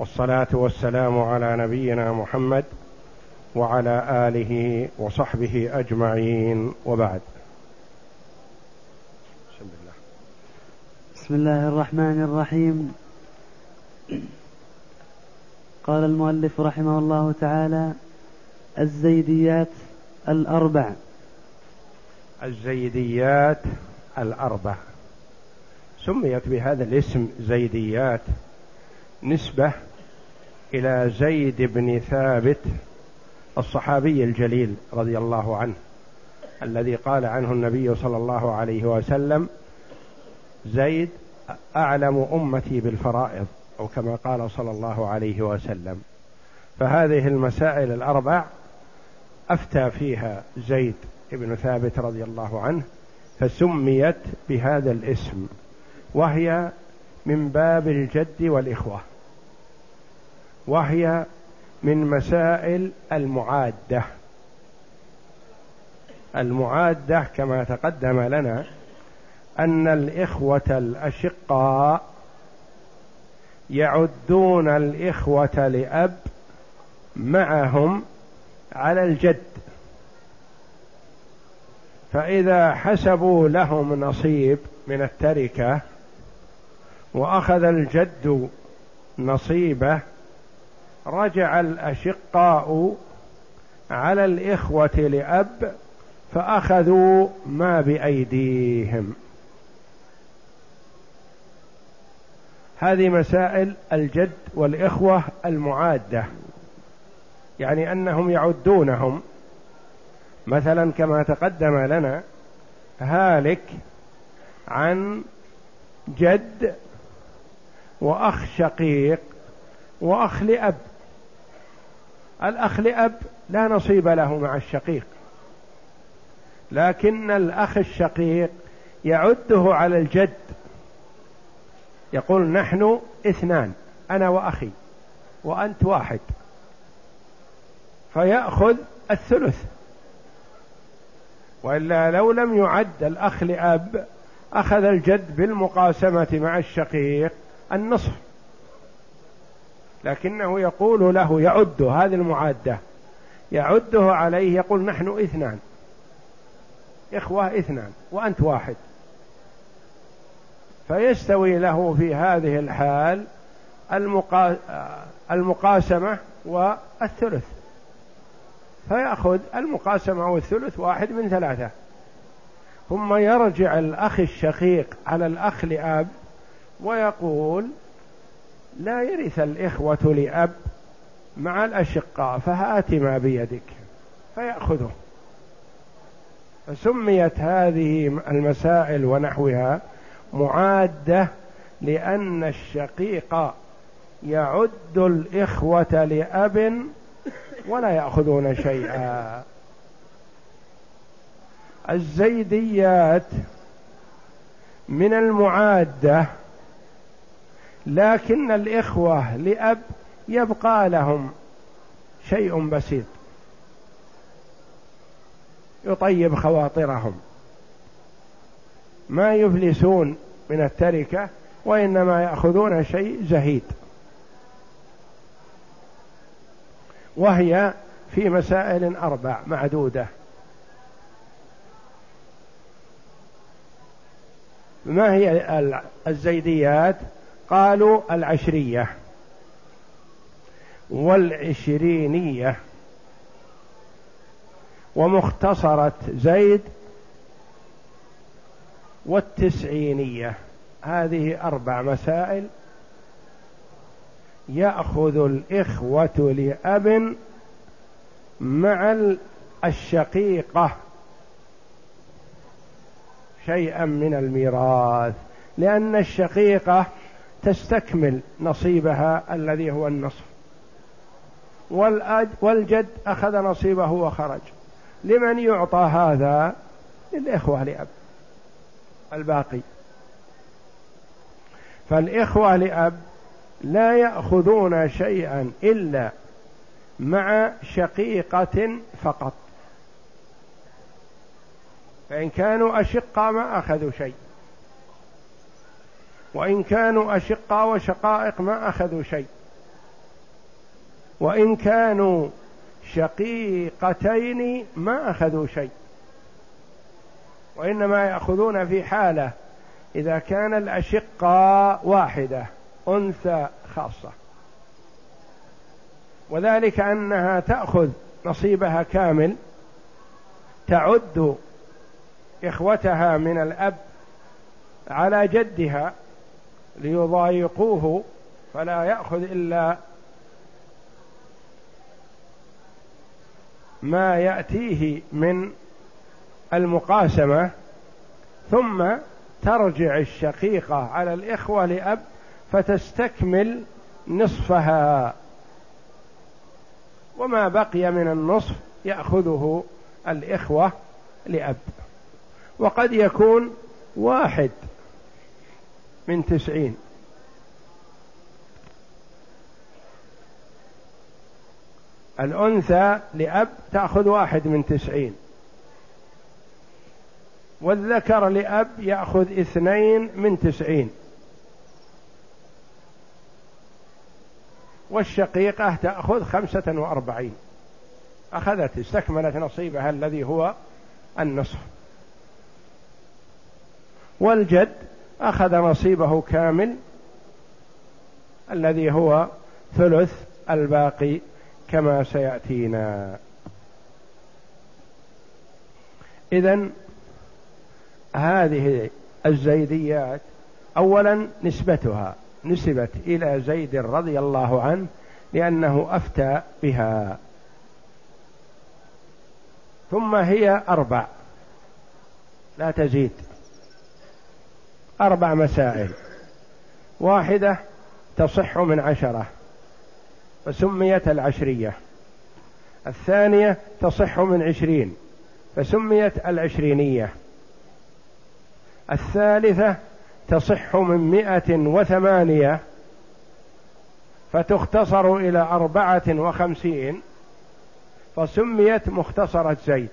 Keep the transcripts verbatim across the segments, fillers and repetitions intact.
والصلاة والسلام على نبينا محمد وعلى آله وصحبه أجمعين، وبعد. بسم الله. بسم الله الرحمن الرحيم. قال المؤلف رحمه الله تعالى: الزيديات الأربع. الزيديات الأربع سميت بهذا الاسم زيديات نسبة إلى زيد بن ثابت الصحابي الجليل رضي الله عنه، الذي قال عنه النبي صلى الله عليه وسلم: زيد أعلم أمتي بالفرائض، أو كما قال صلى الله عليه وسلم. فهذه المسائل الأربع أفتى فيها زيد بن ثابت رضي الله عنه، فسميت بهذا الاسم، وهي من باب الجد والإخوة، وهي من مسائل المعادة. المعادة كما تقدم لنا أن الإخوة الأشقاء يعدون الإخوة لأب معهم على الجد، فإذا حسبوا لهم نصيب من التركة وأخذ الجد نصيبه، رجع الأشقاء على الإخوة لأب فأخذوا ما بأيديهم. هذه مسائل الجد والإخوة المعادة، يعني أنهم يعدونهم، مثلا كما تقدم لنا: هالك عن جد وأخ شقيق وأخ لأب. الأخ لأب لا نصيب له مع الشقيق، لكن الأخ الشقيق يعده على الجد، يقول: نحن اثنان، أنا وأخي وأنت واحد، فيأخذ الثلث. وإلا لو لم يعد الأخ لأب أخذ الجد بالمقاسمة مع الشقيق النصف، لكنه يقول له، يعد هذه المعادة، يعده عليه، يقول: نحن اثنان، إخوة اثنان وأنت واحد، فيستوي له في هذه الحال المقا... المقاسمة والثلث، فيأخذ المقاسمة والثلث واحد من ثلاثة. ثم يرجع الأخ الشقيق على الأخ لأب ويقول: لا يرث الإخوة لأب مع الأشقاء، فهات ما بيدك، فيأخذه. فسميت هذه المسائل ونحوها معادة، لأن الشقيق يعد الإخوة لأب ولا يأخذون شيئا. الزيديات من المعادة، لكن الإخوة لأب يبقى لهم شيء بسيط يطيب خواطرهم، ما يفلسون من التركة، وإنما يأخذون شيء زهيد. وهي في مسائل أربع معدودة. ما هي الزيديات؟ قالوا: العشرية والعشرينية ومختصرة زيد والتسعينية. هذه أربع مسائل يأخذ الإخوة لأب مع الشقيقة شيئا من الميراث، لأن الشقيقة تستكمل نصيبها الذي هو النصف، والجد أخذ نصيبه وخرج. لمن يعطى هذا؟ للإخوة لأب الباقي. فالإخوة لأب لا يأخذون شيئا إلا مع شقيقة فقط، فإن كانوا أشقا ما أخذوا شيء، وإن كانوا أشقا وشقائق ما أخذوا شيء، وإن كانوا شقيقتين ما أخذوا شيء، وإنما يأخذون في حالة إذا كان الأشقاء واحدة أنثى خاصة، وذلك أنها تأخذ نصيبها كامل، تعد إخوتها من الأب على جدها ليضايقوه فلا يأخذ إلا ما يأتيه من المقاسمة، ثم ترجع الشقيقة على الإخوة لأب فتستكمل نصفها، وما بقي من النصف يأخذه الإخوة لأب. وقد يكون واحد من تسعين، الأنثى لأب تأخذ واحد من تسعين، والذكر لأب يأخذ اثنين من تسعين، والشقيقة تأخذ خمسة وأربعين، أخذت استكملت نصيبها الذي هو النصف. والجد أخذ نصيبه كامل الذي هو ثلث الباقي كما سيأتينا. إذن هذه الزيديات أولا نسبتها نسبت إلى زيد رضي الله عنه لأنه أفتى بها، ثم هي أربع لا تزيد، أربع مسائل، واحدة تصح من عشرة فسميت العشرية، الثانية تصح من عشرين فسميت العشرينية، الثالثة تصح من مئة وثمانية فتختصر إلى أربعة وخمسين فسميت مختصرة زيد،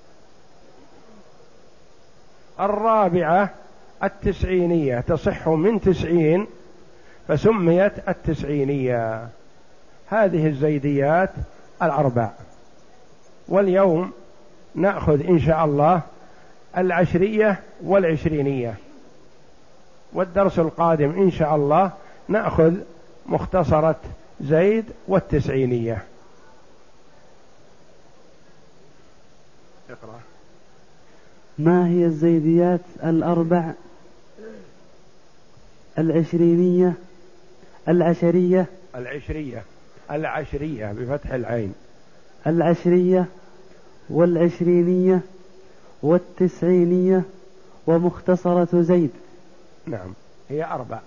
الرابعة التسعينية تصح من تسعين فسميت التسعينية. هذه الزيديات الأربع. واليوم نأخذ إن شاء الله العشرية والعشرينية، والدرس القادم إن شاء الله نأخذ مختصرة زيد والتسعينية. اقرأ. ما هي الزيديات الأربع؟ العشرينية العشرية العشرية العشرية بفتح العين، العشرية والعشرينية والتسعينية ومختصرة زيد. نعم، هي أربع.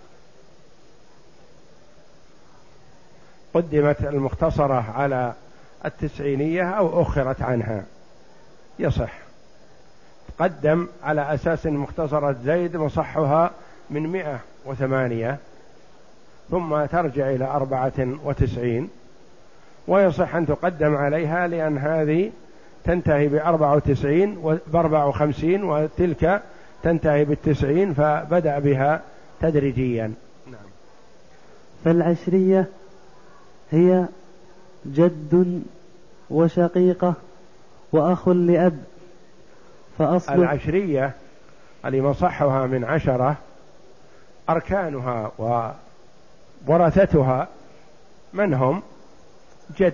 قدمت المختصرة على التسعينية أو أخرت عنها يصح، قدم على أساس مختصرة زيد مصحها من مئة وثمانية ثم ترجع إلى أربعة وتسعين، ويصح أن تقدم عليها لأن هذه تنتهي بأربعة وتسعين وبأربعة وخمسين وتلك تنتهي بالتسعين، فبدأ بها تدريجيا. نعم. فالعشرية هي جد وشقيقة وأخ لأب، فأصل العشرية اللي مصحها من عشرة أركانها وورثتها من هم؟ جد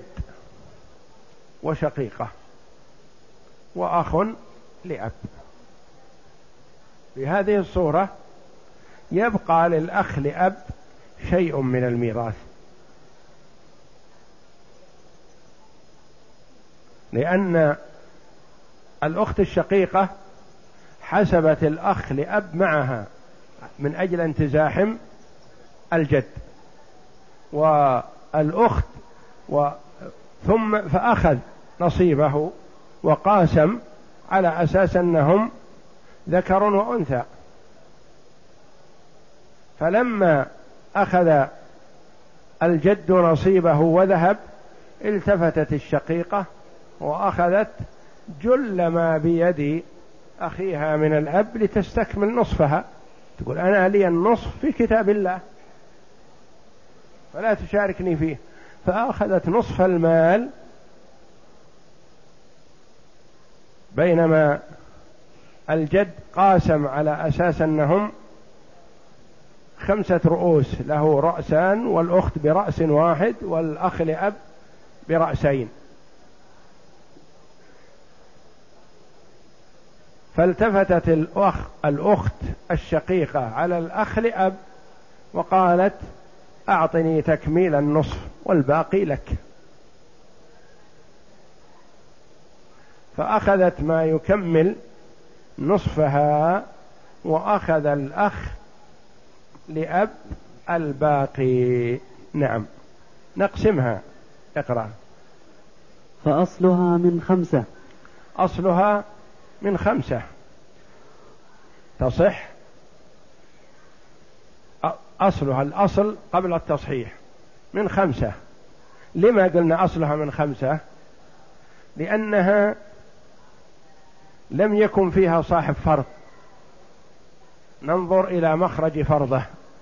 وشقيقة وأخ لأب. بهذه الصورة يبقى للأخ لأب شيء من الميراث، لأن الأخت الشقيقة حسبت الأخ لأب معها من أجل أن تزاحم الجد والأخت، و ثم فأخذ نصيبه وقاسم على أساس أنهم ذكر وأنثى، فلما أخذ الجد نصيبه وذهب التفتت الشقيقة وأخذت جل ما بيد أخيها من الأب لتستكمل نصفها، تقول أنا لي النصف في كتاب الله فلا تشاركني فيه، فأخذت نصف المال، بينما الجد قاسم على أساس أنهم خمسة رؤوس، له رأسان والأخت برأس واحد والأخ لأب برأسين. فالتفتت الأخ الأخت الشقيقة على الأخ لأب وقالت أعطني تكميل النصف والباقي لك، فأخذت ما يكمل نصفها وأخذ الأخ لأب الباقي. نعم، نقسمها. اقرأ. فأصلها من خمسة. أصلها من خمسة تصح. أصلها الأصل قبل التصحيح من خمسة. لما قلنا أصلها من خمسة؟ لأنها لم يكن فيها صاحب فرض، ننظر إلى مخرج فرضه،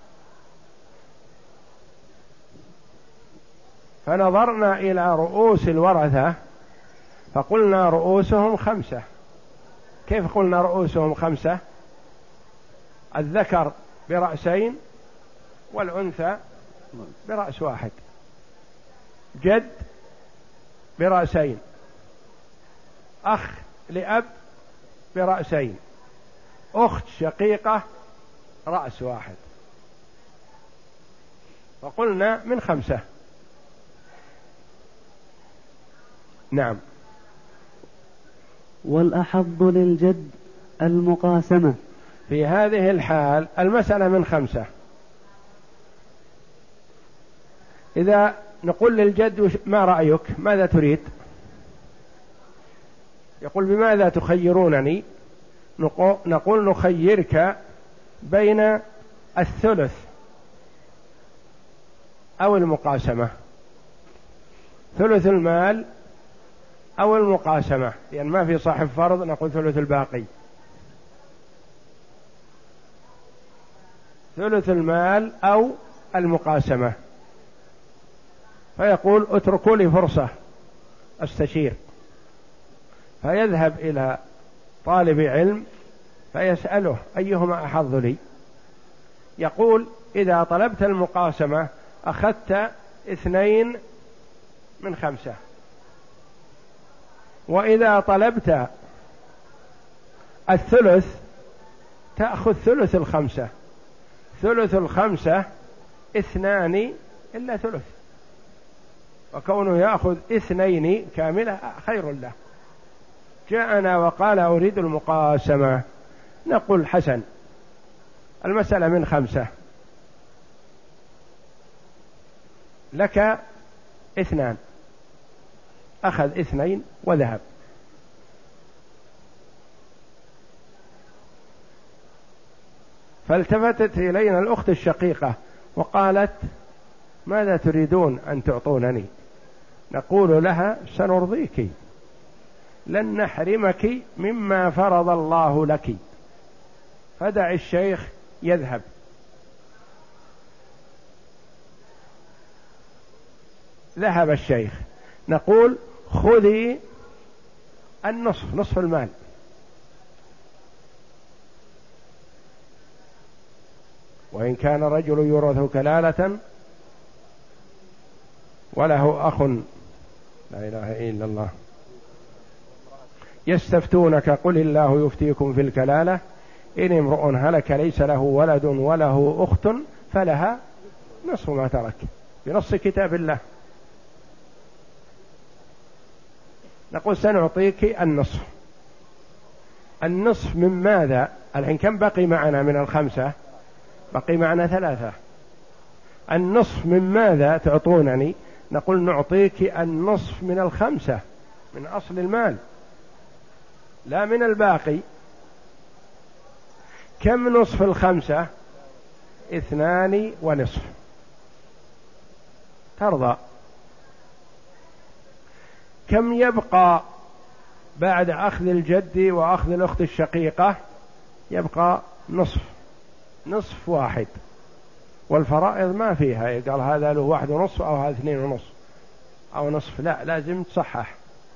فنظرنا إلى رؤوس الورثة فقلنا رؤوسهم خمسة. كيف قلنا رؤوسهم خمسة؟ الذكر برأسين والأنثى برأس واحد، جد برأسين، أخ لأب برأسين، أخت شقيقة رأس واحد، فقلنا من خمسة. نعم. والأحظ للجد المقاسمة. في هذه الحال المسألة من خمسة. إذا نقول للجد ما رأيك، ماذا تريد؟ يقول بماذا تخيرونني؟ نقول نخيرك بين الثلث أو المقاسمة، ثلث المال أو المقاسمة، يعني ما في صاحب فرض نقول ثلث الباقي، ثلث المال أو المقاسمة. فيقول اتركوا لي فرصة استشير، فيذهب إلى طالب علم فيسأله أيهما أحظ لي. يقول إذا طلبت المقاسمة أخذت اثنين من خمسة، وإذا طلبت الثلث تأخذ ثلث الخمسة، ثلث الخمسة اثنان إلا ثلث، وكونه يأخذ اثنين كاملة خير له. جاءنا وقال أريد المقاسمة، نقول حسن، المسألة من خمسة، لك اثنان، أخذ اثنين وذهب. فالتفتت إلينا الأخت الشقيقة وقالت ماذا تريدون أن تعطونني؟ نقول لها سنرضيك، لن نحرمك مما فرض الله لك، فدع الشيخ يذهب. ذهب الشيخ، نقول خذي النصف، نصف المال، وإن كان رجل يورث كلالة وله أخ، لا إله إلا الله، يستفتونك قل الله يفتيكم في الكلالة إن امرؤ هلك ليس له ولد وله أخت فلها نصف ما ترك، بنص كتاب الله. نقول سنعطيك النصف. النصف من ماذا؟ الحين كم بقي معنا من الخمسة؟ بقي معنا ثلاثة. النصف من ماذا تعطونني؟ نقول نعطيك النصف من الخمسة، من أصل المال، لا من الباقي. كم نصف الخمسة؟ اثنان ونصف. ترضى؟ كم يبقى بعد أخذ الجد وأخذ الأخت الشقيقة؟ يبقى نصف، نصف واحد، والفرائض ما فيها، قال هذا له واحد ونصف أو هذا اثنين ونصف، أو نصف، لا، لازم تصحح.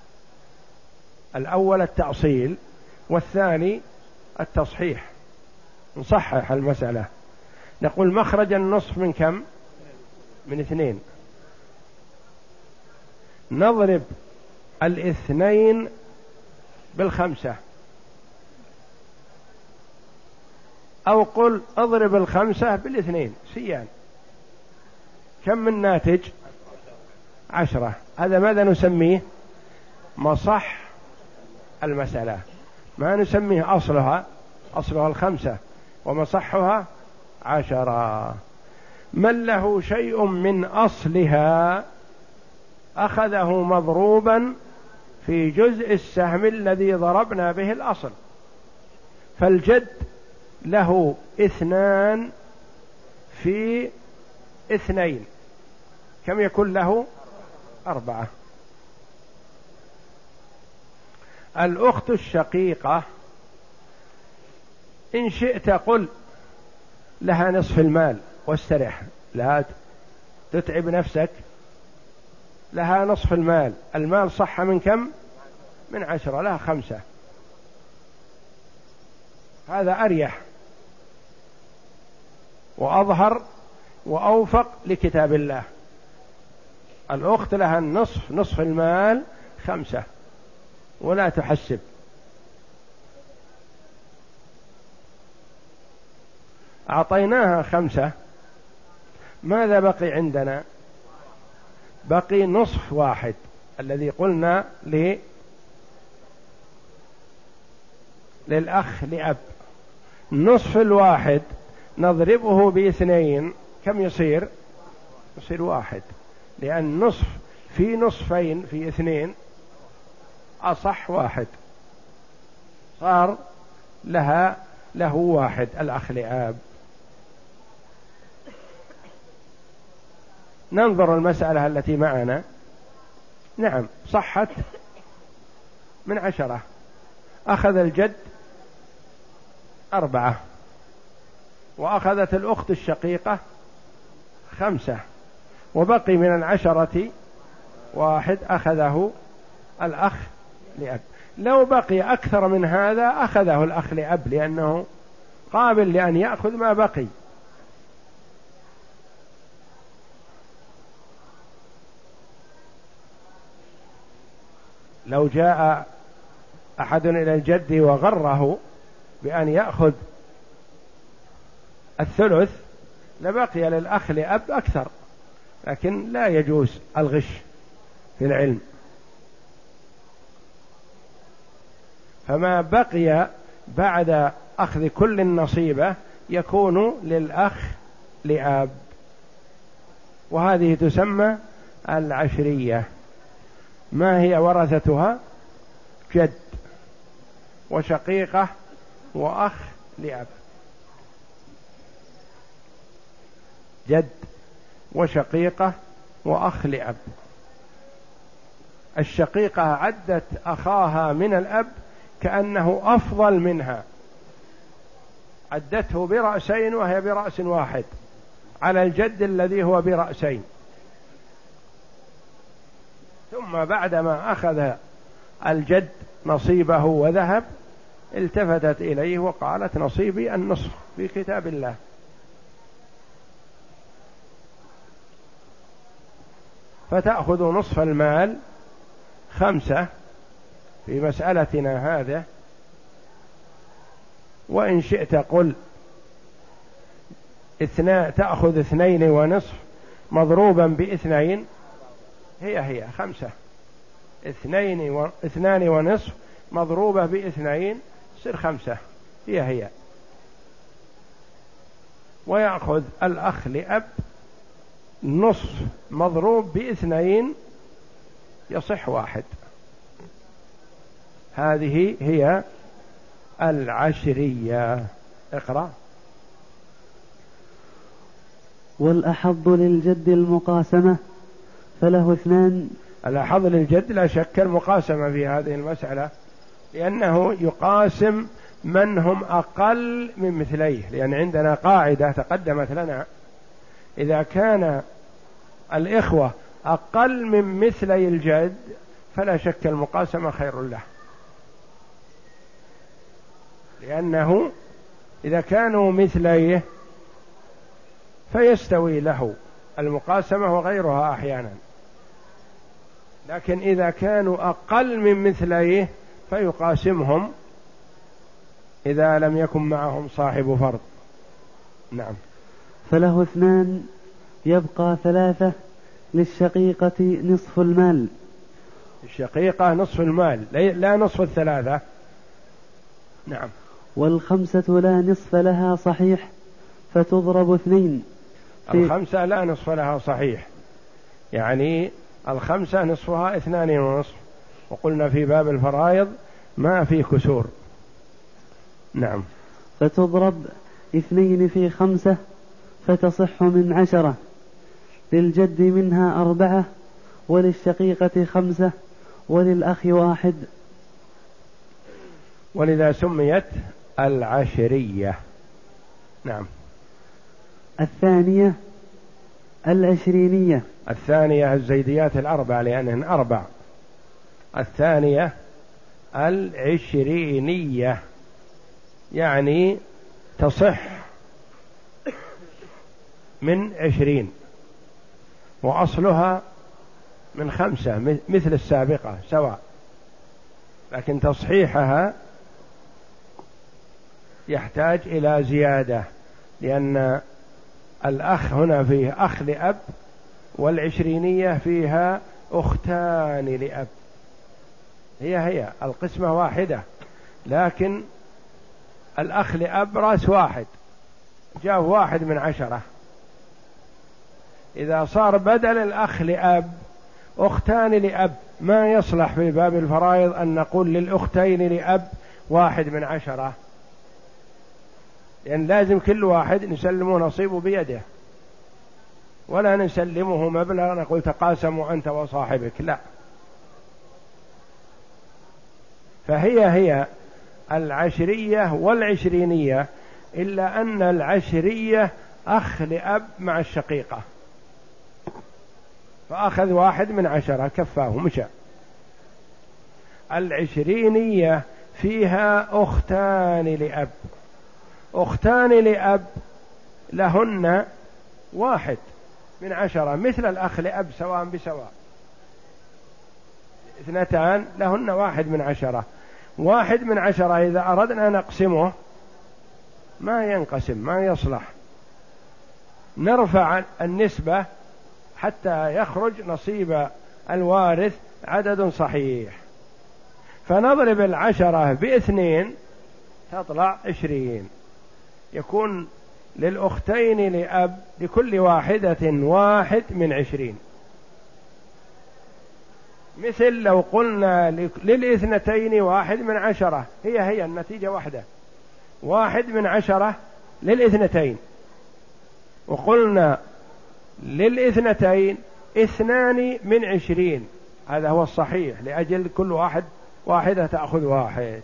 الأول التأصيل والثاني التصحيح، نصحح المسألة. نقول مخرج النصف من كم؟ من اثنين. نضرب الاثنين بالخمسة، أو قل اضرب الخمسة بالاثنين سيان. كم من ناتج؟ عشرة. هذا ماذا نسميه؟ مصح المسألة، ما نسميه أصلها، أصلها الخمسة ومصحها عشرة. من له شيء من أصلها أخذه مضروبا في جزء السهم الذي ضربنا به الأصل. فالجد له اثنان في اثنين، كم يكون له؟ أربعة. الأخت الشقيقة إن شئت قل لها نصف المال واسترح، لا تتعب نفسك، لها نصف المال. المال صح من كم؟ من عشرة، لها خمسة. هذا أريح وأظهر وأوفق لكتاب الله. الأخت لها النصف، نصف المال خمسة، ولا تحسب. أعطيناها خمسة، ماذا بقي عندنا؟ بقي نصف واحد الذي قلنا ل... للأخ لأب. نصف الواحد نضربه باثنين، كم يصير؟ يصير واحد، لأن نصف في نصفين في اثنين أصح واحد، صار لها له واحد الأخ لأب. ننظر المسألة التي معنا. نعم صحت من عشرة، أخذ الجد أربعة، وأخذت الأخت الشقيقة خمسة، وبقي من العشرة واحد أخذه الأخ لأب. لو بقي أكثر من هذا أخذه الأخ لأب، لأنه قابل لأن يأخذ ما بقي. لو جاء أحد إلى الجد وغره بأن يأخذ الثلث لبقي للأخ لأب أكثر، لكن لا يجوز الغش في العلم. فما بقي بعد أخذ كل النصيبة يكون للأخ لأب، وهذه تسمى العشرية. ما هي ورثتها؟ جد وشقيقة وأخ لأب. جد وشقيقة وأخ لأب. الشقيقة عدت أخاها من الأب كأنه أفضل منها، عدته برأسين وهي برأس واحد على الجد الذي هو برأسين. ثم بعدما أخذ الجد نصيبه وذهب التفتت إليه وقالت نصيبي النصف في كتاب الله. فتأخذ نصف المال خمسة في مسألتنا هذا. وإن شئت قل اثنان، تأخذ اثنين ونصف مضروبا باثنين، هي هي خمسة. اثنين و... اثنان ونصف مضروبة باثنين صير خمسة، هي هي. ويأخذ الأخ لأب نصف مضروب باثنين يصح واحد. هذه هي العشرية. اقرأ. والأحظ للجد المقاسمة فله اثنان. الأحظ للجد لا شك المقاسمة في هذه المسألة، لأنه يقاسم من هم أقل من مثليه، لأن عندنا قاعدة تقدمت لنا: إذا كان الإخوة أقل من مثلي الجد فلا شك المقاسمة خير له، لأنه إذا كانوا مثليه فيستوي له المقاسمة وغيرها أحيانا، لكن إذا كانوا أقل من مثليه فيقاسمهم إذا لم يكن معهم صاحب فرض. نعم. فله اثنان يبقى ثلاثة، للشقيقة نصف المال. الشقيقة نصف المال لا نصف الثلاثة. نعم. والخمسة لا نصف لها صحيح، فتضرب اثنين. الخمسة لا نصف لها صحيح، يعني الخمسة نصفها اثنان ونصف، وقلنا في باب الفرائض ما في كسور. نعم. فتضرب اثنين في خمسة فتصح من عشرة، للجد منها أربعة، وللشقيقة خمسة، وللأخ واحد. ولذا سميت العشرية. نعم. الثانية العشرينية. الثانية الزيديات الأربع لأنهن أربع. الثانية العشرينية يعني تصح من عشرين، وأصلها من خمسة مثل السابقة سواء، لكن تصحيحها يحتاج إلى زيادة، لأن الأخ هنا فيه أخ لأب، والعشرينية فيها أختان لأب، هي هي القسمة واحدة، لكن الأخ لأب رأس واحد جاء واحد من عشرة. إذا صار بدل الأخ لأب أختان لأب ما يصلح في باب الفرائض أن نقول للأختين لأب واحد من عشرة، لأن يعني لازم كل واحد نسلمه نصيبه بيده، ولا نسلمه مبلغ نقول تقاسموا أنت وصاحبك، لا. فهي هي العشرية والعشرينية، إلا أن العشرية أخ لأب مع الشقيقة، فأخذ واحد من عشرة كفاه مشى. العشرينية فيها أختان لأب، أختان لأب لهن واحد من عشرة مثل الأخ لأب سواء بسواء، اثنتان لهن واحد من عشرة. واحد من عشرة إذا أردنا نقسمه ما ينقسم، ما يصلح، نرفع النسبة حتى يخرج نصيب الوارث عدد صحيح، فنضرب العشرة باثنين تطلع عشرين، يكون للأختين لأب لكل واحدة واحد من عشرين، مثل لو قلنا للاثنتين واحد من عشرة، هي هي النتيجة واحدة، واحد من عشرة للاثنتين، وقلنا للاثنتين اثنان من عشرين، هذا هو الصحيح، لأجل كل واحد واحدة تأخذ واحد،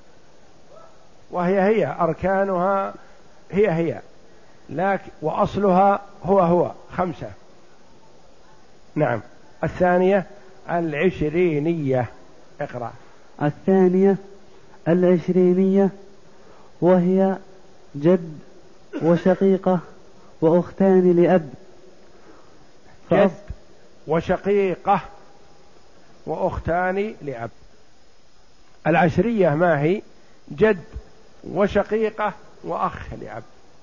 وهي هي أركانها هي هي، لكن وأصلها هو هو خمسة. نعم. الثانية العشرينية. اقرأ. الثانية العشرينية وهي جد وشقيقة وأختان لأب. جد وشقيقة وأختان لأب. العشرية ما هي؟ جد وشقيقة وأخ لأب.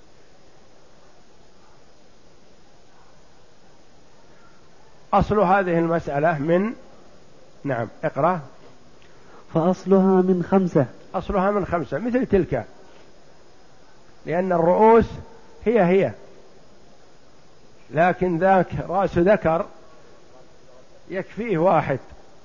أصل هذه المسألة من نعم اقرأ. فأصلها من خمسة. أصلها من خمسة مثل تلك، لأن الرؤوس هي هي، لكن ذاك رأس ذكر يكفيه واحد،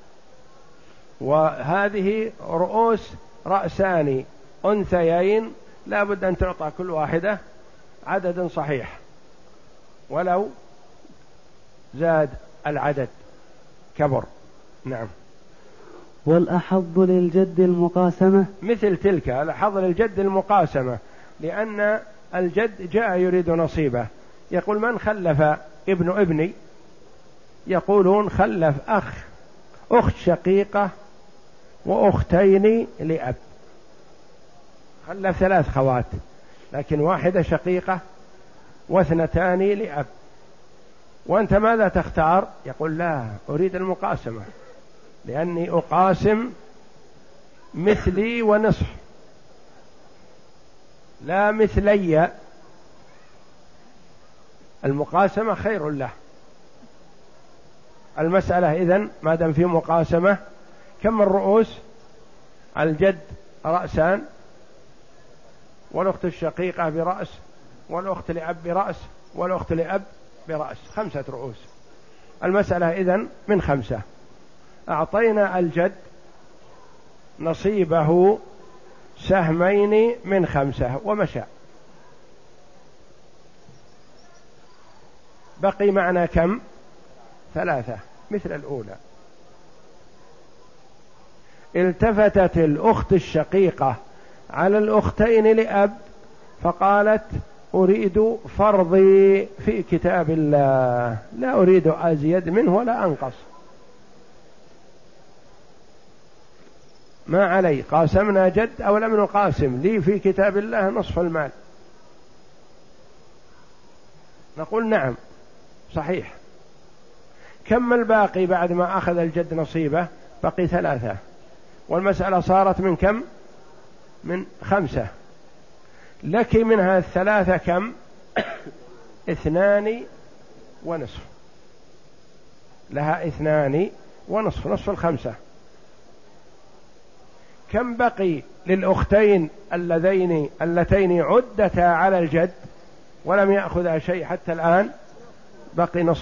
وهذه رؤوس رأسان أنثيين لا بد أن تعطى كل واحدة عدد صحيح ولو زاد العدد كبر. نعم. والأحظ للجد المقاسمة مثل تلك، الأحظ للجد المقاسمة، لأن الجد جاء يريد نصيبه، يقول من خلف ابن ابني يقولون خلف أخ أخت شقيقة وأختين لأب، خلف ثلاث خوات لكن واحدة شقيقة واثنتان لأب، وأنت ماذا تختار؟ يقول لا، أريد المقاسمة لأني أقاسم مثلي ونصف لا مثلي، المقاسمة خير له. المسألة إذن ما دام في مقاسمة كم الرؤوس؟ الجد رأسان، والأخت الشقيقة برأس، والأخت لأب برأس، والأخت لأب برأس، خمسة رؤوس. المسألة إذن من خمسة. أعطينا الجد نصيبه سهمين من خمسة ومشى، بقي معنا كم؟ ثلاثة مثل الأولى. التفتت الأخت الشقيقة على الأختين لأب فقالت أريد فرضي في كتاب الله، لا أريد أزيد منه ولا أنقص، ما علي، قاسمنا جد أو لم نقاسم، لي في كتاب الله نصف المال. نقول نعم صحيح. كم الباقي بعد ما أخذ الجد نصيبه؟ بقي ثلاثة، والمسألة صارت من كم؟ من خمسة. لك منها الثلاثة كم؟ اثنان ونصف، لها اثنان ونصف، نصف الخمسة. كم بقي للأختين اللذين اللتين عدتا على الجد ولم يأخذها شيء حتى الآن؟ بقي نصف.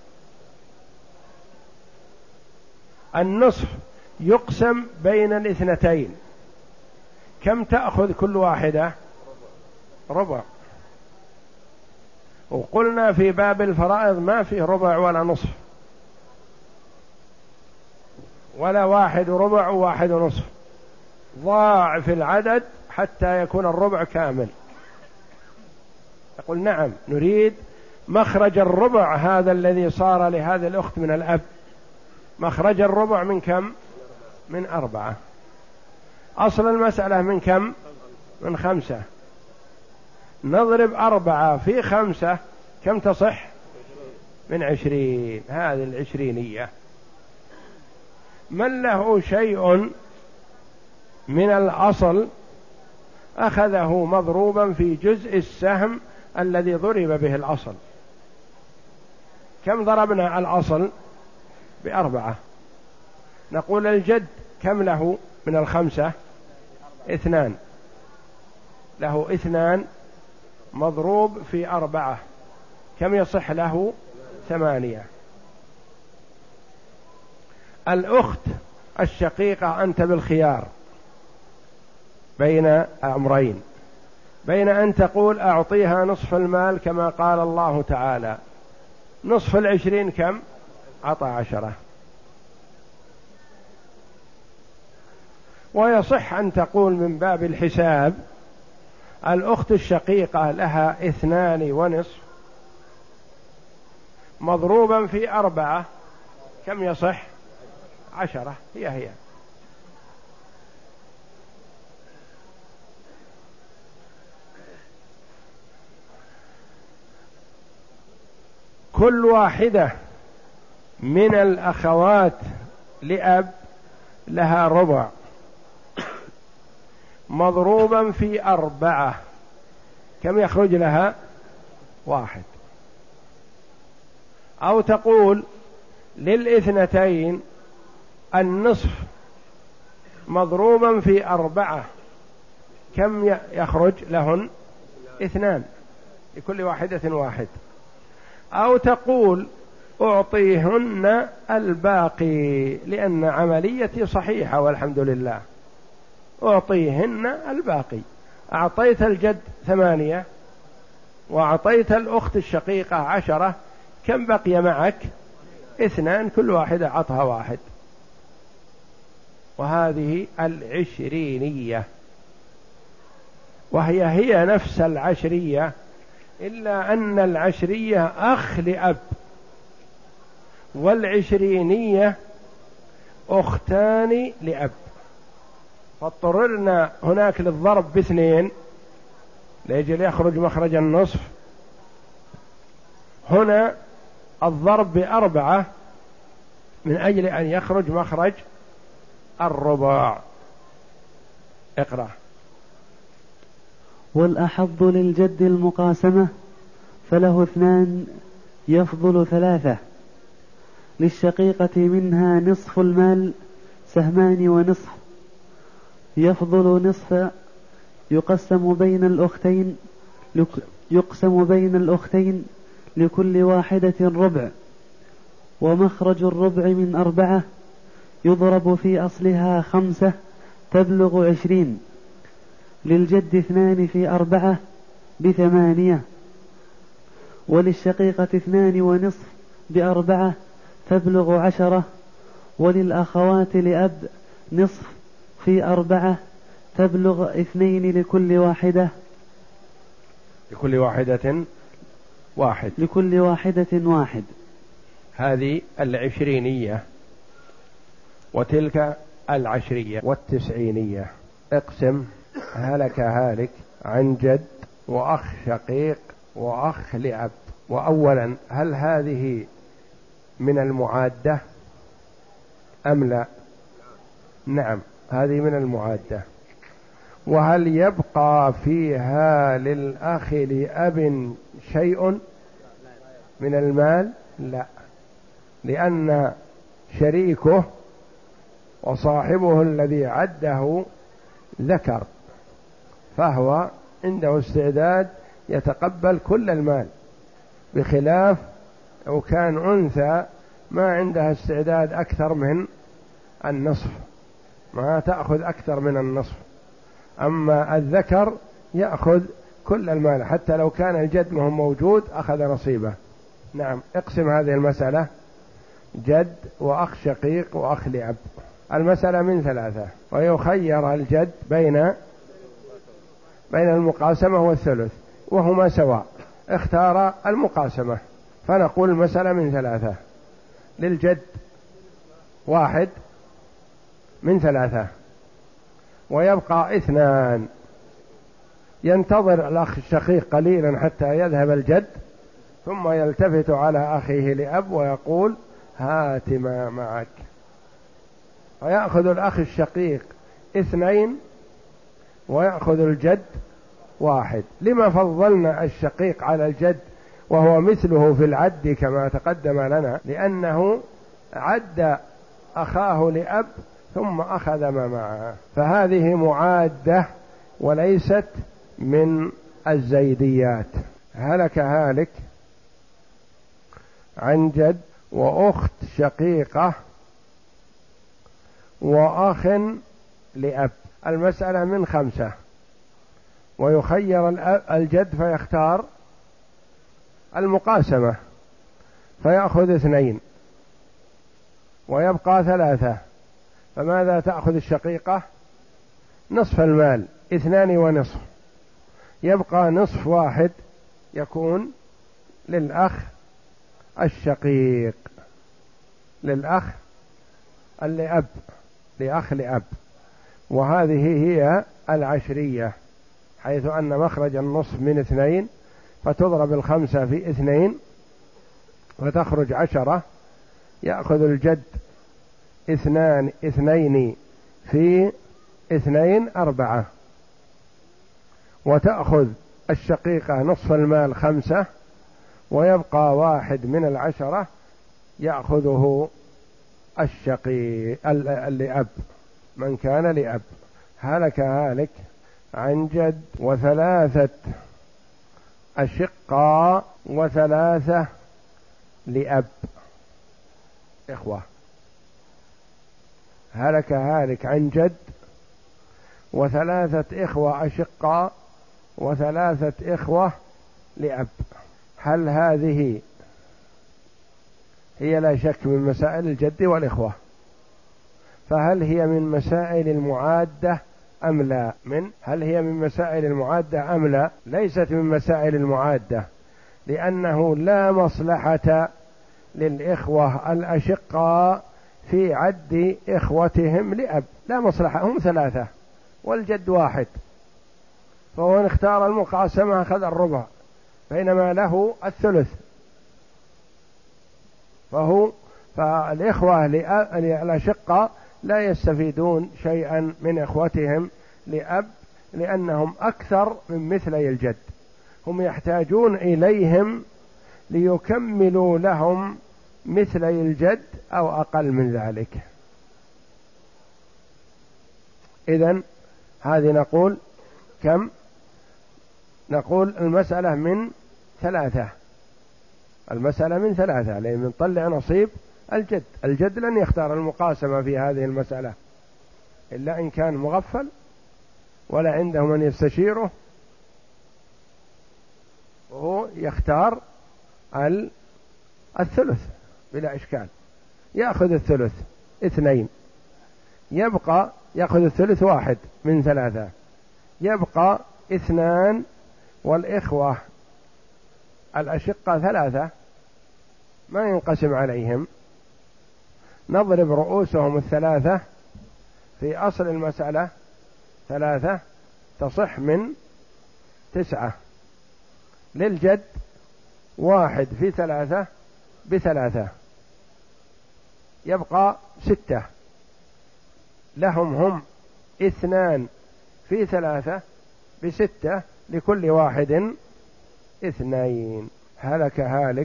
النصف يقسم بين الاثنتين، كم تأخذ كل واحدة؟ ربع. وقلنا في باب الفرائض ما فيه ربع ولا نصف ولا واحد وربع وواحد ونصف، ضاعف العدد حتى يكون الربع كامل. يقول نعم نريد مخرج الربع هذا الذي صار لهذه الأخت من الأب، مخرج الربع من كم؟ من أربعة. أصل المسألة من كم؟ من خمسة. نضرب أربعة في خمسة كم تصح؟ من عشرين. هذه العشرينية. من له شيء من الأصل أخذه مضروبا في جزء السهم الذي ضرب به الأصل. كم ضربنا الأصل؟ بأربعة. نقول الجد كم له من الخمسة؟ اثنان، له اثنان مضروب في أربعة، كم يصح له؟ ثمانية. الأخت الشقيقة أنت بالخيار بين أمرين، بين أن تقول أعطيها نصف المال كما قال الله تعالى، نصف العشرين كم؟ عطى عشرة. ويصح أن تقول من باب الحساب الأخت الشقيقة لها اثنان ونصف مضروبا في أربعة كم يصح؟ عشرة. هي هي. كل واحدة من الأخوات لأب لها ربع مضروبا في أربعة، كم يخرج لها؟ واحد. أو تقول للإثنتين النصف مضروبا في أربعة، كم يخرج لهن؟ اثنان، لكل واحدة واحد. أو تقول أعطيهن الباقي لأن عمليتي صحيحة والحمد لله، أعطيهن الباقي. أعطيت الجد ثمانية وأعطيت الأخت الشقيقة عشرة، كم بقي معك؟ اثنان، كل واحدة عطها واحد. وهذه العشرينية، وهي هي نفس العشرية إلا أن العشرية أخ لأب والعشرينية أختان لأب، فاضطررنا هناك للضرب باثنين لأجل يخرج مخرج النصف، هنا الضرب بأربعة من أجل أن يخرج مخرج الربع. اقرأ. والأحظ للجد المقاسمة فله اثنان يفضل ثلاثة، للشقيقة منها نصف المال سهمان ونصف، يفضل نصف يقسم بين الأختين يقسم بين الأختين لكل واحدة ربع، ومخرج الربع من أربعة يضرب في أصلها خمسة تبلغ عشرين، للجد اثنان في أربعة بثمانية، وللشقيقة اثنان ونصف بأربعة تبلغ عشرة، وللأخوات لأب نصف في أربعة تبلغ اثنين لكل واحدة لكل واحدة واحد لكل واحدة واحد. هذه العشرينية، وتلك العشرية والتسعينية. اقسم هلك هالك عن جد وأخ شقيق وأخ لأب. وأولا، هل هذه من المعادة أم لا؟ نعم، هذه من المعادة. وهل يبقى فيها للأخ لأب شيء من المال؟ لا، لأن شريكه وصاحبه الذي عده ذكر، فهو عنده استعداد يتقبل كل المال، بخلاف لو كان أنثى ما عندها استعداد أكثر من النصف، ما تأخذ أكثر من النصف. أما الذكر يأخذ كل المال، حتى لو كان الجد مهم موجود أخذ نصيبه. نعم، اقسم هذه المسألة جد وأخ شقيق وأخ لأب. المسألة من ثلاثة، ويخير الجد بين بين المقاسمة والثلث وهما سواء، اختار المقاسمة، فنقول المسألة من ثلاثة. للجد واحد من ثلاثة، ويبقى اثنان. ينتظر الأخ الشقيق قليلا حتى يذهب الجد، ثم يلتفت على أخيه لأب ويقول هات ما معك، ويأخذ الأخ الشقيق اثنين ويأخذ الجد واحد. لما فضلنا الشقيق على الجد وهو مثله في العد كما تقدم لنا؟ لأنه عد أخاه لأب ثم أخذ ما معه، فهذه معادة وليست من الزيديات. هلك هالك عن جد وأخت شقيقة وأخ لأب. المسألة من خمسة، ويخير الجد فيختار المقاسمة فيأخذ اثنين ويبقى ثلاثة. فماذا تأخذ الشقيقة؟ نصف المال، اثنان ونصف، يبقى نصف واحد يكون للأخ الشقيق، للأخ لأب، لأخ لأب. وهذه هي العشرية، حيث أن مخرج النصف من اثنين، فتضرب الخمسة في اثنين فتخرج عشرة. يأخذ الجد اثنان اثنين في اثنين أربعة، وتأخذ الشقيقة نصف المال خمسة، ويبقى واحد من العشرة يأخذه الشقيق لأب من كان لأب. هلك هالك عن جد وثلاثة أشقاء وثلاثة لأب إخوة. هلك هالك عن جد وثلاثة إخوة أشقاء وثلاثة إخوة لأب. هل هذه هي لا شك من مسائل الجد والإخوة؟ فهل هي من مسائل المعادة أم لا؟ من هل هي من مسائل المعادة أم لا؟ ليست من مسائل المعادة، لأنه لا مصلحة للإخوة الأشقاء في عد إخوتهم لأب، لا مصلحة، هم ثلاثة والجد واحد، فهو اختار المقاسمة أخذ الربع، بينما له الثلث، فهو فالإخوة الأشقاء لا يستفيدون شيئا من إخوتهم لأب، لأنهم أكثر من مثلي الجد، هم يحتاجون إليهم ليكملوا لهم مثلي الجد أو أقل من ذلك. إذن هذه نقول كم؟ نقول المسألة من ثلاثة، المسألة من ثلاثة، لأن نطلع نصيب الجد، الجد لن يختار المقاسمة في هذه المسألة إلا إن كان مغفل ولا عنده من يستشيره، وهو يختار الثلث بلا إشكال، يأخذ الثلث اثنين، يبقى يأخذ الثلث واحد من ثلاثة، يبقى اثنان، والإخوة الأشقة ثلاثة ما ينقسم عليهم، نضرب رؤوسهم الثلاثة في أصل المسألة ثلاثة تصح من تسعة، للجد واحد في ثلاثة بثلاثة، يبقى ستة، لهم هم اثنان في ثلاثة بستة، لكل واحد اثنين. هلك هالك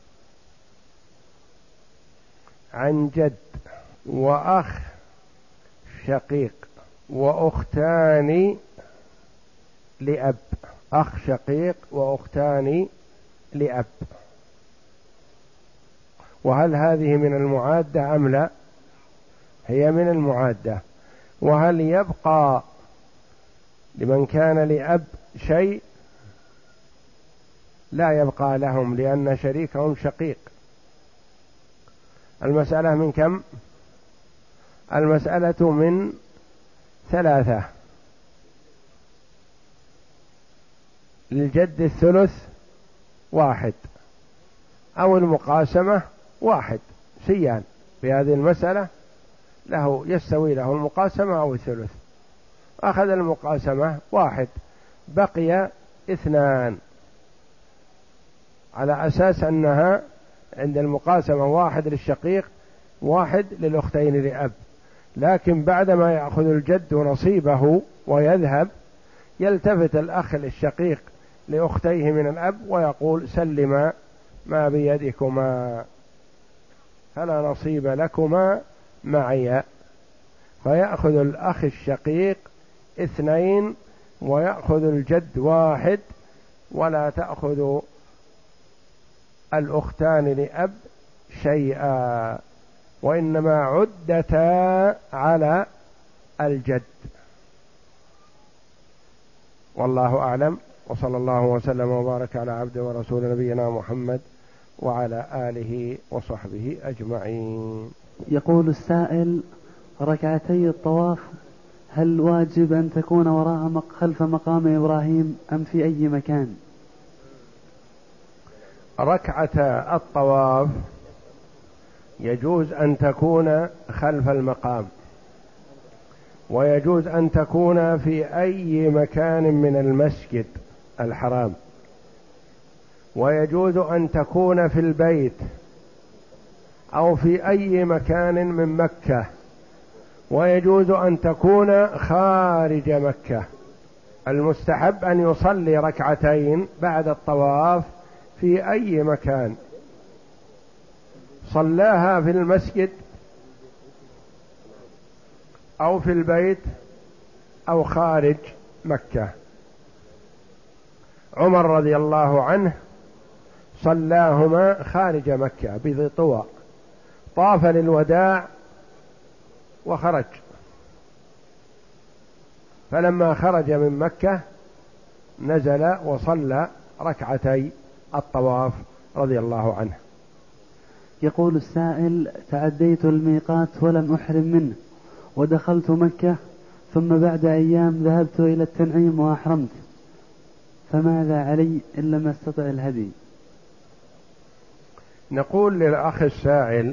عن جد وأخ شقيق وأختان لأب، أخ شقيق وأختان لأب، وهل هذه من المعادة أم لا؟ هي من المعادة. وهل يبقى لمن كان لأب شيء؟ لا يبقى لهم، لأن شريكهم شقيق. المسألة من كم؟ المسألة من ثلاثة، للجد الثلث واحد، أو المقاسمة واحد، سيان في هذه المسألة، له يستوي له المقاسمة أو الثلث، أخذ المقاسمة واحد، بقي اثنان، على أساس أنها عند المقاسمة واحد للشقيق واحد للأختين لأب، لكن بعدما يأخذ الجد نصيبه ويذهب، يلتفت الأخ الشقيق لأختيه من الأب ويقول سلما ما بيدكما فلا نصيب لكما معي، فيأخذ الأخ الشقيق اثنين ويأخذ الجد واحد، ولا تأخذ الأختان لأب شيئا، وإنما عدتا على الجد. والله أعلم، وصلى الله وسلم وبارك على عبده ورسول نبينا محمد وعلى آله وصحبه أجمعين. يقول السائل: ركعتي الطواف هل واجب أن تكون وراء خلف مقام إبراهيم أم في أي مكان؟ ركعة الطواف يجوز أن تكون خلف المقام، ويجوز أن تكون في أي مكان من المسجد الحرام، ويجوز أن تكون في البيت أو في أي مكان من مكة، ويجوز أن تكون خارج مكة. المستحب أن يصلي ركعتين بعد الطواف في أي مكان، صلاها في المسجد أو في البيت أو خارج مكة. عمر رضي الله عنه صلاهما خارج مكة بذي طوى، طاف للوداع وخرج، فلما خرج من مكة نزل وصلى ركعتي الطواف رضي الله عنه. يقول السائل: تعديت الميقات ولم أحرم منه، ودخلت مكة، ثم بعد أيام ذهبت إلى التنعيم وأحرمت، فماذا علي إن لم أستطع الهدي؟ نقول للأخ السائل: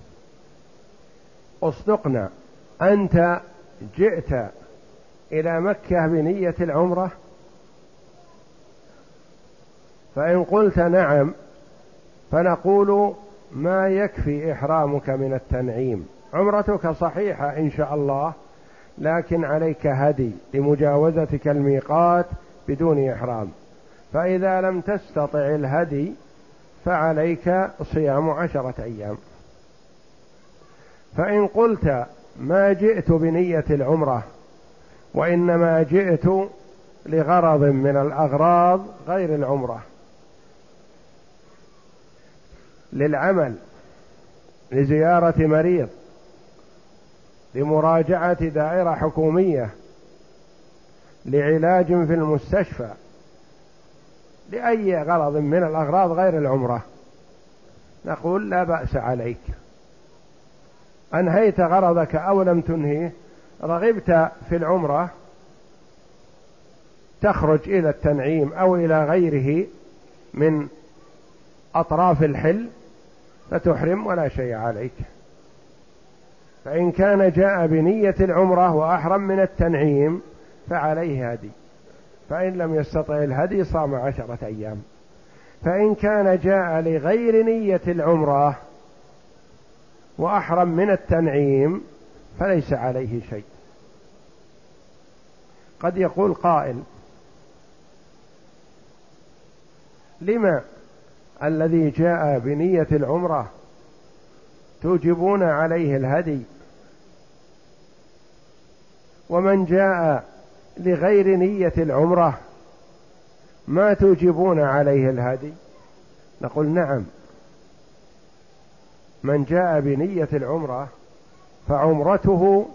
اصدقنا، أنت جئت إلى مكة بنية العمرة؟ فإن قلت نعم فنقول: ما يكفي إحرامك من التنعيم، عمرتك صحيحة إن شاء الله، لكن عليك هدي لمجاوزتك الميقات بدون إحرام، فإذا لم تستطع الهدي فعليك صيام عشرة أيام. فإن قلت: ما جئت بنية العمرة وإنما جئت لغرض من الأغراض غير العمرة، للعمل، لزيارة مريض، لمراجعة دائرة حكومية، لعلاج في المستشفى، لأي غرض من الأغراض غير العمرة، نقول: لا بأس عليك، أنهيت غرضك أو لم تنهيه، رغبت في العمرة تخرج إلى التنعيم أو إلى غيره من أطراف الحل فتحرم ولا شيء عليك. فإن كان جاء بنية العمرة وأحرم من التنعيم فعليه هدي، فإن لم يستطع الهدي صام عشرة أيام. فإن كان جاء لغير نية العمرة وأحرم من التنعيم فليس عليه شيء. قد يقول قائل: لما الذي جاء بنية العمرة توجبون عليه الهدي، ومن جاء لغير نية العمرة ما توجبون عليه الهدي؟ نقول: نعم، من جاء بنية العمرة فعمرته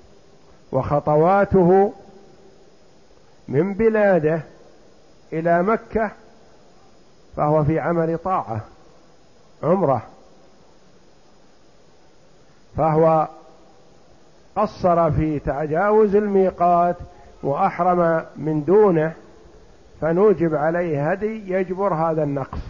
وخطواته من بلاده إلى مكة فهو في عمل طاعة عمرة، فهو قصر في تجاوز الميقات وأحرم من دونه، فنوجب عليه هدي يجبر هذا النقص،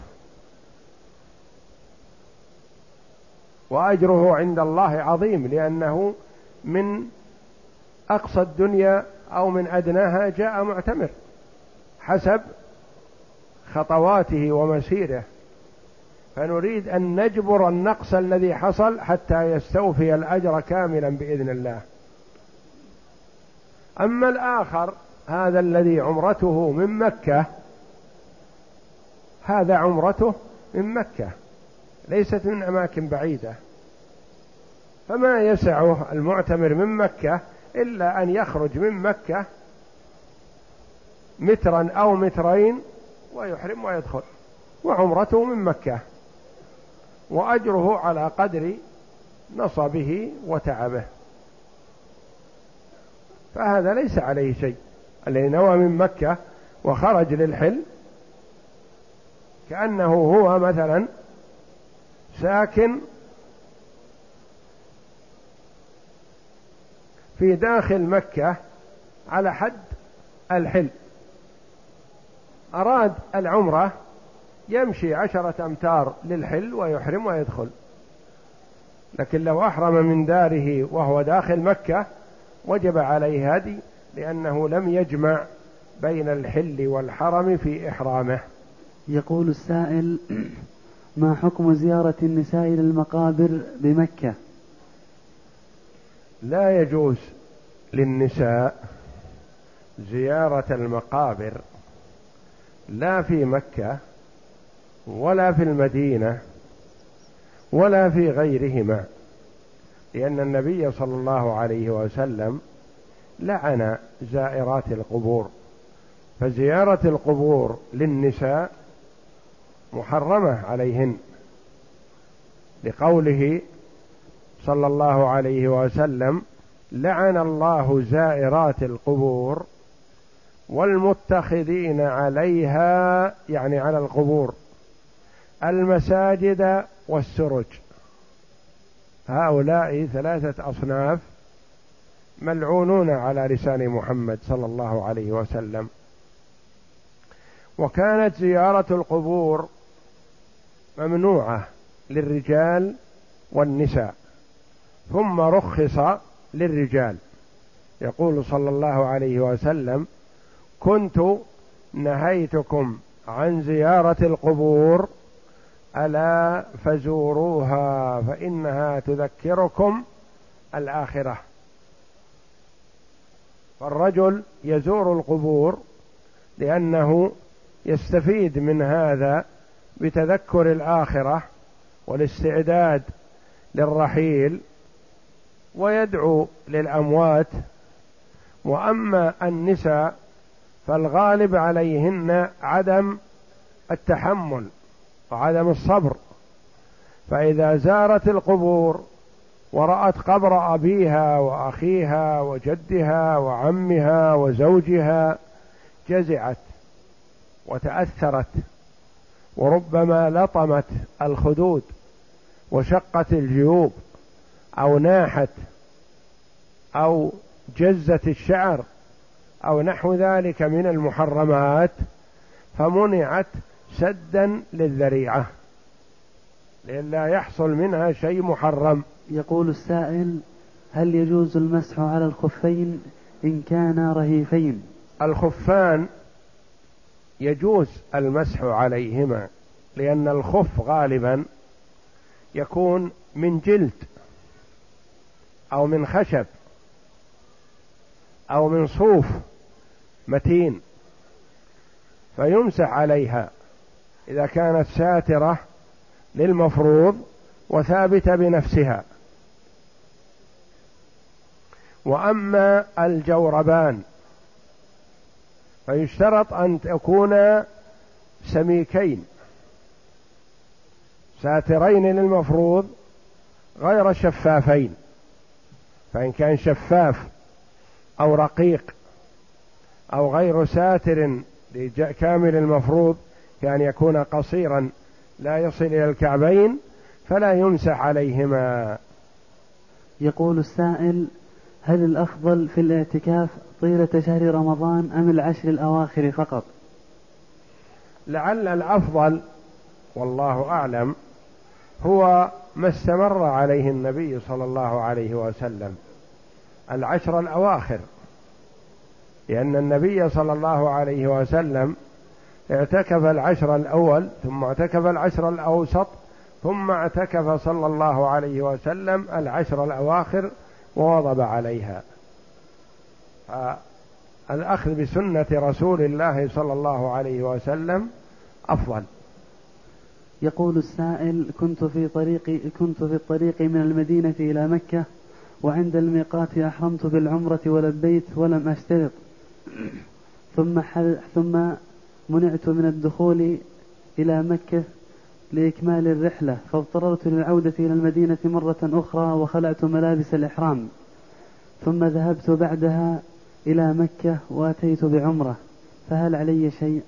وأجره عند الله عظيم، لأنه من أقصى الدنيا أو من أدناها جاء معتمر حسب خطواته ومسيره، فنريد أن نجبر النقص الذي حصل حتى يستوفي الأجر كاملا بإذن الله. أما الآخر هذا الذي عمرته من مكة، هذا عمرته من مكة ليست من أماكن بعيدة، فما يسعه المعتمر من مكة إلا أن يخرج من مكة مترا أو مترين ويحرم ويدخل، وعمرته من مكة، وأجره على قدر نصبه وتعبه، فهذا ليس عليه شيء. الذي نوى من مكة وخرج للحل كأنه هو مثلا ساكن في داخل مكة على حد الحل، أراد العمرة يمشي عشرة أمتار للحل ويحرم ويدخل، لكن لو أحرم من داره وهو داخل مكة وجب عليه هدي، لأنه لم يجمع بين الحل والحرم في إحرامه. يقول السائل: ما حكم زيارة النساء إلى المقابر بمكة؟ لا يجوز للنساء زيارة المقابر لا في مكة ولا في المدينة ولا في غيرهما، لأن النبي صلى الله عليه وسلم لعن زائرات القبور، فزيارة القبور للنساء محرمة عليهن، لقوله صلى الله عليه وسلم: لعن الله زائرات القبور والمتخذين عليها، يعني على القبور، المساجد والسرج. هؤلاء ثلاثة أصناف ملعونون على لسان محمد صلى الله عليه وسلم. وكانت زيارة القبور ممنوعة للرجال والنساء، ثم رخص للرجال. يقول صلى الله عليه وسلم: كنت نهيتكم عن زيارة القبور ألا فزوروها فإنها تذكركم الآخرة. فالرجل يزور القبور لأنه يستفيد من هذا بتذكر الآخرة والاستعداد للرحيل، ويدعو للأموات. وأما النساء فالغالب عليهن عدم التحمل وعدم الصبر، فإذا زارت القبور ورأت قبر أبيها وأخيها وجدها وعمها وزوجها جزعت وتأثرت، وربما لطمت الخدود وشقت الجيوب أو ناحت أو جزت الشعر أو نحو ذلك من المحرمات، فمنعت سدا للذريعة لئلا يحصل منها شيء محرم. يقول السائل: هل يجوز المسح على الخفين إن كانا رهيفين؟ الخفان يجوز المسح عليهما، لأن الخف غالبا يكون من جلد أو من خشب أو من صوف متين، فيمسح عليها إذا كانت ساترة للمفروض وثابتة بنفسها. وأما الجوربان فيشترط أن تكونا سميكين ساترين للمفروض غير شفافين، فإن كان شفاف أو رقيق أو غير ساتر لكامل المفروض كان يكون قصيرا لا يصل إلى الكعبين فلا يمسح عليهما. يقول السائل: هل الأفضل في الاعتكاف طيلة شهر رمضان أم العشر الأواخر فقط؟ لعل الأفضل والله أعلم هو ما استمر عليه النبي صلى الله عليه وسلم، العشر الأواخر، لأن النبي صلى الله عليه وسلم اعتكف العشر الأول ثم اعتكف العشر الأوسط ثم اعتكف صلى الله عليه وسلم العشر الأواخر وواظب عليها. فالأخذ بسنة رسول الله صلى الله عليه وسلم أفضل. يقول السائل: كنت في طريق كنت في الطريق من المدينة إلى مكة، وعند الميقات أحرمت بالعمرة ولبيت ولم أشترط، ثم ثم منعت من الدخول إلى مكة لإكمال الرحلة، فاضطررت للعودة إلى المدينة مرة أخرى وخلعت ملابس الإحرام، ثم ذهبت بعدها إلى مكة وأتيت بعمرة، فهل علي شيء؟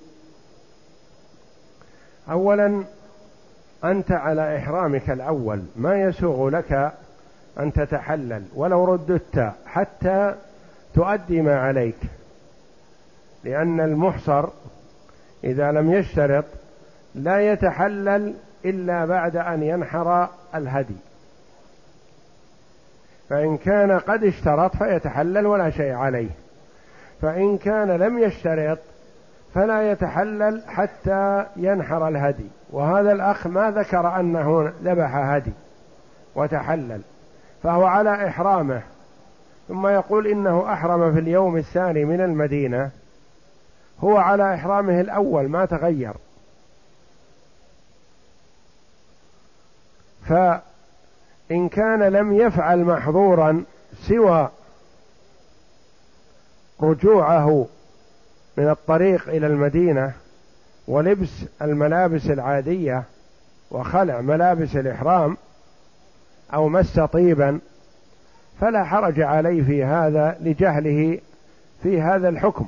أولا أنت على إحرامك الأول، ما يسوغ لك أن تتحلل ولو رددت حتى تؤدي ما عليك، لأن المحصر إذا لم يشترط لا يتحلل إلا بعد أن ينحر الهدي، فإن كان قد اشترط فيتحلل ولا شيء عليه، فإن كان لم يشترط فلا يتحلل حتى ينحر الهدي. وهذا الأخ ما ذكر أنه ذبح هدي وتحلل، فهو على إحرامه، ثم يقول إنه أحرم في اليوم الثاني من المدينة، هو على إحرامه الأول ما تغير. فإن كان لم يفعل محظورا سوى رجوعه من الطريق إلى المدينة ولبس الملابس العادية وخلع ملابس الإحرام أو مس طيبا، فلا حرج عليه في هذا لجهله في هذا الحكم،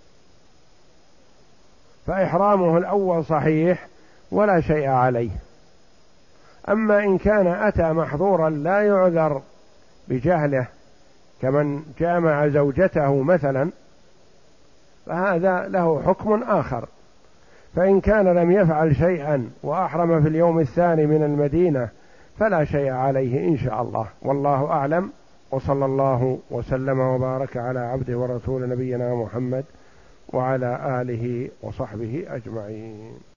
فإحرامه الأول صحيح ولا شيء عليه. أما إن كان أتى محظورا لا يعذر بجهله كمن جامع زوجته مثلا، فهذا له حكم آخر. فإن كان لم يفعل شيئا وأحرم في اليوم الثاني من المدينة فلا شيء عليه إن شاء الله، والله أعلم. وصلى الله وسلم وبارك على عبده ورسول نبينا محمد وعلى آله وصحبه أجمعين.